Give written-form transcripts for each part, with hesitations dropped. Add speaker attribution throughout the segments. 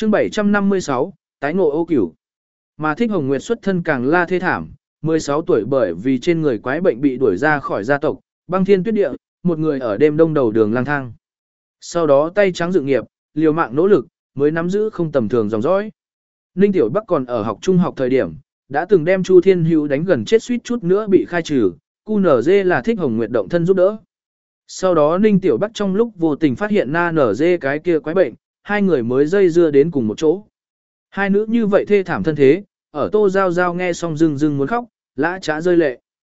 Speaker 1: Chương 756, tái ngộ Ô Cửu. Mà Thích Hồng Nguyệt xuất thân càng la thê thảm, 16 tuổi bởi vì trên người quái bệnh bị đuổi ra khỏi gia tộc, băng thiên tuyết địa, một người ở đêm đông đầu đường lang thang. Sau đó tay trắng dự nghiệp, liều mạng nỗ lực, mới nắm giữ không tầm thường dòng dõi. Ninh Tiểu Bắc còn ở học trung học thời điểm, đã từng đem Chu Thiên Hữu đánh gần chết suýt chút nữa bị khai trừ, QNZ là Thích Hồng Nguyệt động thân giúp đỡ. Sau đó Ninh Tiểu Bắc trong lúc vô tình phát hiện NZ cái kia quái bệnh, hai người mới dây dưa đến cùng một chỗ. Hai nữ như vậy thê thảm thân thế, ở Tô Giao Giao nghe xong rưng rưng muốn khóc, lã trá rơi lệ.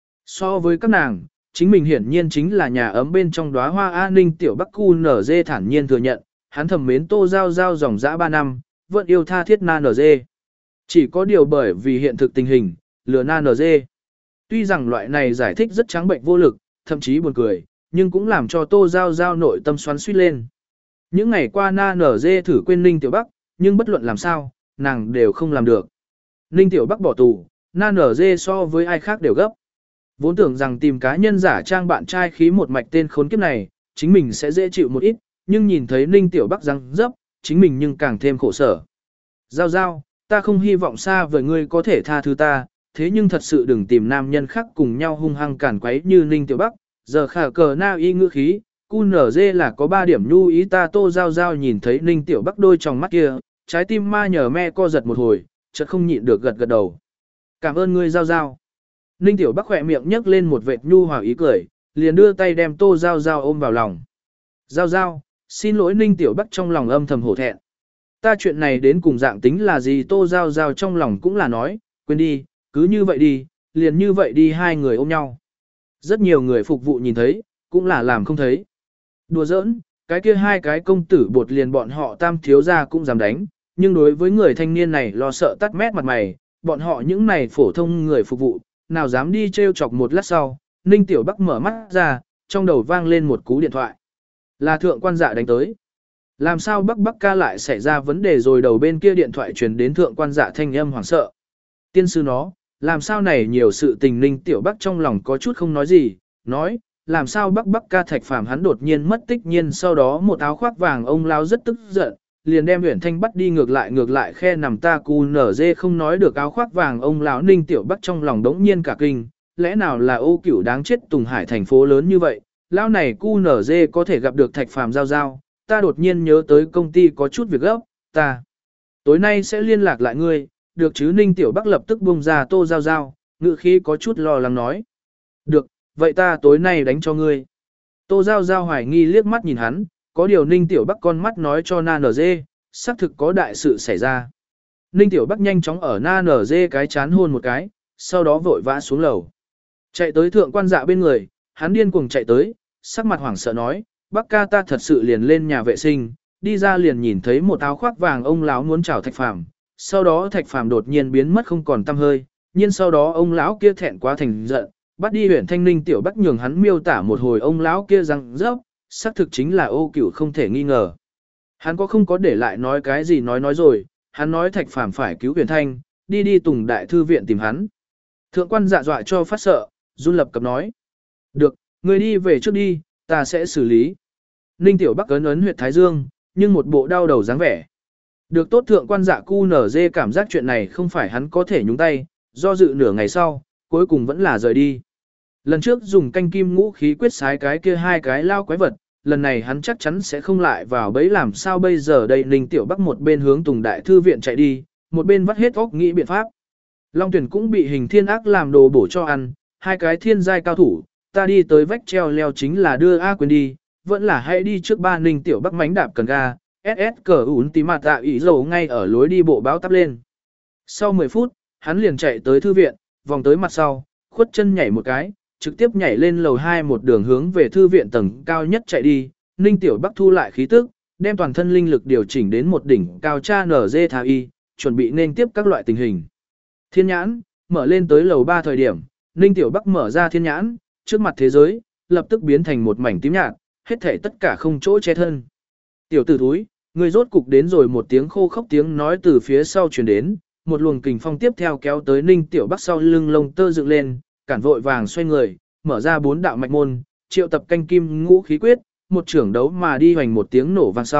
Speaker 1: So với các nàng, chính mình hiển nhiên chính là nhà ấm bên trong đóa hoa A. Ninh Tiểu Bắc QNZ thản nhiên thừa nhận, hắn thầm mến Tô Giao Giao dòng dã 3 năm, vẫn yêu tha thiết NZ. Chỉ có điều bởi vì hiện thực tình hình, lừa NZ. Tuy rằng loại này giải thích rất trắng bệnh vô lực, thậm chí buồn cười, nhưng cũng làm cho Tô Giao Giao nội tâm xoắn suýt lên. Những ngày qua NZ thử quên Ninh Tiểu Bắc, nhưng bất luận làm sao, nàng đều không làm được. Ninh Tiểu Bắc bỏ tù, NZ so với ai khác đều gấp. Vốn tưởng rằng tìm cá nhân giả trang bạn trai khí một mạch tên khốn kiếp này, chính mình sẽ dễ chịu một ít, nhưng nhìn thấy Ninh Tiểu Bắc răng dấp, chính mình nhưng càng thêm khổ sở. Giao Giao, ta không hy vọng xa vời ngươi có thể tha thứ ta, thế nhưng thật sự đừng tìm nam nhân khác cùng nhau hung hăng cản quấy như Ninh Tiểu Bắc, giờ khả cờ na y ngữ khí, QNZ là có 3 điểm nhu ý ta. Tô Giao Giao nhìn thấy Ninh Tiểu Bắc đôi tròng mắt kia, trái tim ma nhờ me co giật một hồi, chợt không nhịn được gật gật đầu. Cảm ơn ngươi Giao Giao. Ninh Tiểu Bắc khỏe miệng nhấc lên một vệt nhu hòa ý cười, liền đưa tay đem Tô Giao Giao ôm vào lòng. Giao Giao, xin lỗi. Ninh Tiểu Bắc trong lòng âm thầm hổ thẹn. Ta chuyện này đến cùng dạng tính là gì? Tô Giao Giao trong lòng cũng là nói, quên đi, cứ như vậy đi, liền như vậy đi. Hai người ôm nhau. Rất nhiều người phục vụ nhìn thấy, cũng là làm không thấy. Đùa giỡn, cái kia hai cái công tử bột liền bọn họ tam thiếu gia cũng dám đánh, nhưng đối với người thanh niên này lo sợ tắt mét mặt mày, bọn họ những này phổ thông người phục vụ, nào dám đi trêu chọc. Một lát sau, Ninh Tiểu Bắc mở mắt ra, trong đầu vang lên một cú điện thoại. Là thượng quan dạ đánh tới. Làm sao Bắc Bắc ca lại xảy ra vấn đề rồi? Đầu bên kia điện thoại truyền đến thượng quan dạ thanh âm hoảng sợ. Tiên sư nó, làm sao này nhiều sự tình? Ninh Tiểu Bắc trong lòng có chút không nói gì, nói, làm sao Bắc Bắc ca Thạch Phàm hắn đột nhiên mất tích nhiên. Sau đó một áo khoác vàng ông lão rất tức giận, liền đem Uyển Thanh bắt đi. Ngược lại khe nằm ta QNZ không nói được áo khoác vàng ông lão. Ninh Tiểu Bắc trong lòng đống nhiên cả kinh, lẽ nào là Ô Cửu đáng chết? Tùng Hải thành phố lớn như vậy, lão này QNZ có thể gặp được Thạch Phàm Giao Giao. Ta đột nhiên nhớ tới công ty có chút việc gấp, ta tối nay sẽ liên lạc lại ngươi, được chứ? Ninh Tiểu Bắc lập tức buông ra Tô Giao Giao, ngữ khí có chút lo lắng nói. Được, vậy ta tối nay đánh cho ngươi. Tô Giao Giao hoài nghi liếc mắt nhìn hắn, có điều Ninh Tiểu Bắc con mắt nói cho NZ, xác thực có đại sự xảy ra. Ninh Tiểu Bắc nhanh chóng ở NZ cái chán hôn một cái, sau đó vội vã xuống lầu. Chạy tới thượng quan dạ bên người, hắn điên cuồng chạy tới, sắc mặt hoảng sợ nói, Bắc ca ta thật sự liền lên nhà vệ sinh, đi ra liền nhìn thấy một áo khoác vàng ông lão muốn chào Thạch Phàm. Sau đó Thạch Phàm đột nhiên biến mất không còn tăm hơi, nhưng sau đó ông lão kia thẹn quá thành giận, bắt đi Uyển Thanh. Ninh Tiểu Bắc nhường hắn miêu tả một hồi ông lão kia răng rớp, xác thực chính là Ô Cửu không thể nghi ngờ. Hắn không có để lại nói cái gì nói rồi, hắn nói Thạch Phàm phải cứu Uyển Thanh, đi Tùng Đại Thư viện tìm hắn. Thượng quan dạ dọa cho phát sợ, run lập cập nói. Được, người đi về trước đi, ta sẽ xử lý. Ninh Tiểu Bắc ấn huyệt thái dương, nhưng một bộ đau đầu dáng vẻ. Được tốt. Thượng quan dạ QNZ cảm giác chuyện này không phải hắn có thể nhúng tay, do dự nửa ngày sau, cuối cùng vẫn là rời đi. Lần trước dùng canh kim ngũ khí quyết sái cái kia hai cái lao quái vật, lần này hắn chắc chắn sẽ không lại vào bẫy. Làm sao bây giờ đây? Ninh Tiểu Bắc một bên hướng Tùng Đại Thư viện chạy đi, một bên vắt hết óc nghĩ biện pháp. Long Tuyển cũng bị Hình Thiên Ác làm đồ bổ cho ăn, hai cái thiên giai cao thủ, ta đi tới vách treo leo chính là đưa A Quyền đi, vẫn là hãy đi trước ba. Ninh Tiểu Bắc mánh đạp cần ga, SS cờ ún tí mặt tạ ý dầu ngay ở lối đi bộ báo tắp lên. Sau 10 phút, hắn liền chạy tới thư viện, vòng tới mặt sau, khuất chân nhảy một cái, trực tiếp nhảy lên lầu 2 một đường hướng về thư viện tầng cao nhất chạy đi. Ninh Tiểu Bắc thu lại khí tức, đem toàn thân linh lực điều chỉnh đến một đỉnh cao cha NG thà y, chuẩn bị nên tiếp các loại tình hình. Thiên nhãn, mở lên tới lầu 3 thời điểm, Ninh Tiểu Bắc mở ra thiên nhãn, trước mặt thế giới, lập tức biến thành một mảnh tím nhạt, hết thảy tất cả không chỗ che thân. Tiểu tử thúi, người rốt cục đến rồi. Một tiếng khô khốc tiếng nói từ phía sau truyền đến, một luồng kình phong tiếp theo kéo tới. Ninh Tiểu Bắc sau lưng lông tơ dựng lên, cản vội vàng xoay người, mở ra 4 đạo mạch môn, triệu tập canh kim ngũ khí quyết, một trưởng đấu mà đi hoành một tiếng nổ vang sau,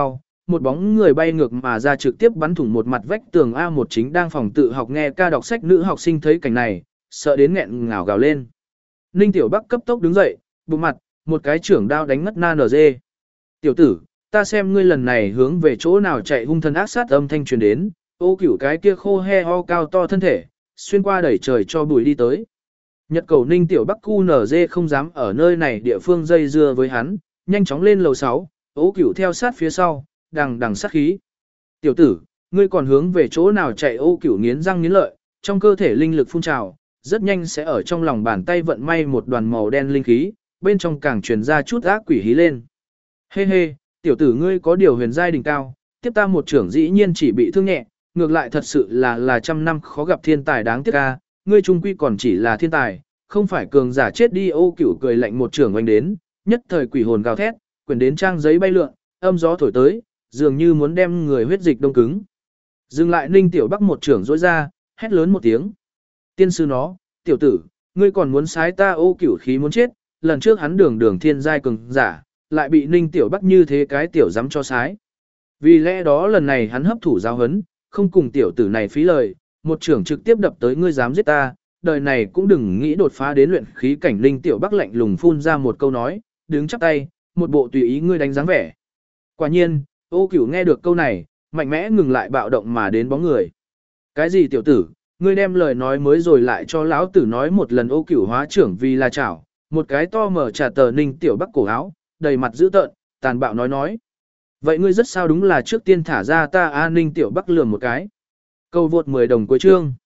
Speaker 1: một bóng người bay ngược mà ra trực tiếp bắn thủng một mặt vách tường A1 chính đang phòng tự học nghe ca đọc sách nữ học sinh thấy cảnh này, sợ đến nghẹn ngào gào lên. Ninh Tiểu Bắc cấp tốc đứng dậy, bụng mặt, một cái trưởng đao đánh ngất na NG. Tiểu tử, ta xem ngươi lần này hướng về chỗ nào chạy hung thần ác sát âm thanh truyền đến, Ô Cửu cái kia khô he ho cao to thân thể, xuyên qua đẩy trời cho bụi đi tới. Nhật cầu Ninh Tiểu Bắc QNZ không dám ở nơi này địa phương dây dưa với hắn, nhanh chóng lên lầu 6, Ô Cửu theo sát phía sau, đằng sát khí. Tiểu tử, ngươi còn hướng về chỗ nào chạy? Ô Cửu nghiến răng nghiến lợi, trong cơ thể linh lực phun trào, rất nhanh sẽ ở trong lòng bàn tay vận may một đoàn màu đen linh khí, bên trong càng truyền ra chút ác quỷ hí lên. Hê hê, tiểu tử ngươi có điều huyền giai đỉnh cao, tiếp ta một trưởng dĩ nhiên chỉ bị thương nhẹ, ngược lại thật sự là trăm năm khó gặp thiên tài đáng tiếc a, ngươi trung quy còn chỉ là thiên tài, không phải cường giả chết đi. Ô Cửu cười lạnh một trưởng oanh đến, nhất thời quỷ hồn gào thét, quyển đến trang giấy bay lượn, âm gió thổi tới, dường như muốn đem người huyết dịch đông cứng. Dừng lại Ninh Tiểu Bắc một trưởng rỗi ra, hét lớn một tiếng. Tiên sư nó, tiểu tử, ngươi còn muốn sái ta? Ô Cửu khí muốn chết, lần trước hắn đường thiên giai cường giả, lại bị Ninh Tiểu Bắc như thế cái tiểu dám cho sái. Vì lẽ đó lần này hắn hấp thụ giáo hấn, không cùng tiểu tử này phí lời, một trưởng trực tiếp đập tới ngươi dám giết ta, đời này cũng đừng nghĩ đột phá đến luyện khí cảnh. Ninh Tiểu Bắc lạnh lùng phun ra một câu nói, đứng chắp tay, một bộ tùy ý ngươi đánh dáng vẻ. Quả nhiên, Ô Cửu nghe được câu này, mạnh mẽ ngừng lại bạo động mà đến bóng người. Cái gì tiểu tử, ngươi đem lời nói mới rồi lại cho lão tử nói một lần. Ô Cửu hóa trưởng vì là chảo, một cái to mở trả tờ Ninh Tiểu Bắc cổ áo, đầy mặt dữ tợn, tàn bạo nói. Vậy ngươi rất sao, đúng là trước tiên thả ra ta. Ninh Tiểu Bắc lườm một cái. Câu vượt 10 đồng cuối chương.